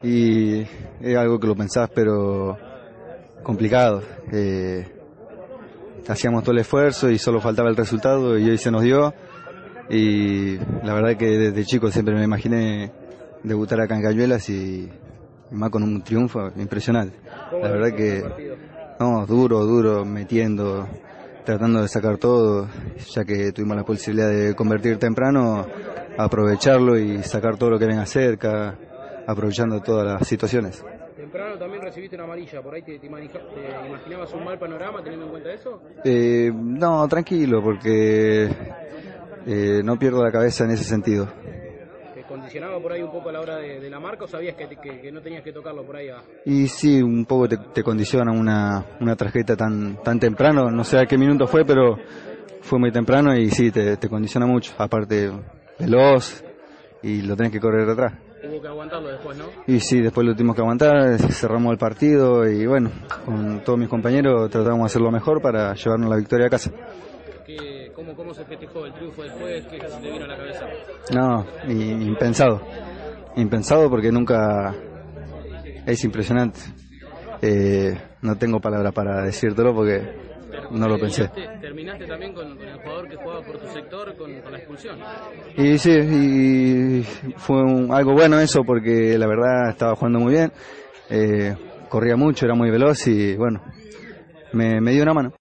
Y es algo que lo pensás, pero complicado. Hacíamos todo el esfuerzo y solo faltaba el resultado y hoy se nos dio. Y la verdad que desde chico siempre me imaginé debutar acá en Cañuelas y más con un triunfo impresionante. La verdad que no, duro, metiendo, tratando de sacar todo, ya que tuvimos la posibilidad de convertir temprano, aprovecharlo y sacar todo lo que venga cerca, aprovechando todas las situaciones. Temprano también recibiste una amarilla, ¿por ahí te imaginabas un mal panorama teniendo en cuenta eso? No, tranquilo, porque no pierdo la cabeza en ese sentido. ¿Te condicionaba por ahí un poco a la hora de la marca o sabías que no tenías que tocarlo por ahí? Y sí, un poco te condiciona una tarjeta tan temprano, no sé a qué minuto fue, pero fue muy temprano y sí, te condiciona mucho. Aparte, veloz y lo tenés que correr atrás. Hubo que aguantarlo después, ¿no? Y sí, después lo tuvimos que aguantar, cerramos el partido y bueno, con todos mis compañeros tratamos de hacer lo mejor para llevarnos la victoria a casa. ¿Cómo se festejó el triunfo después? ¿Qué se te vino a la cabeza? No, impensado porque nunca, es impresionante. No tengo palabras para decírtelo porque no lo pensé. Terminaste también con el jugador que jugaba por tu sector con la expulsión. Y sí, y fue algo bueno eso porque la verdad estaba jugando muy bien, corría mucho, era muy veloz y bueno, me dio una mano.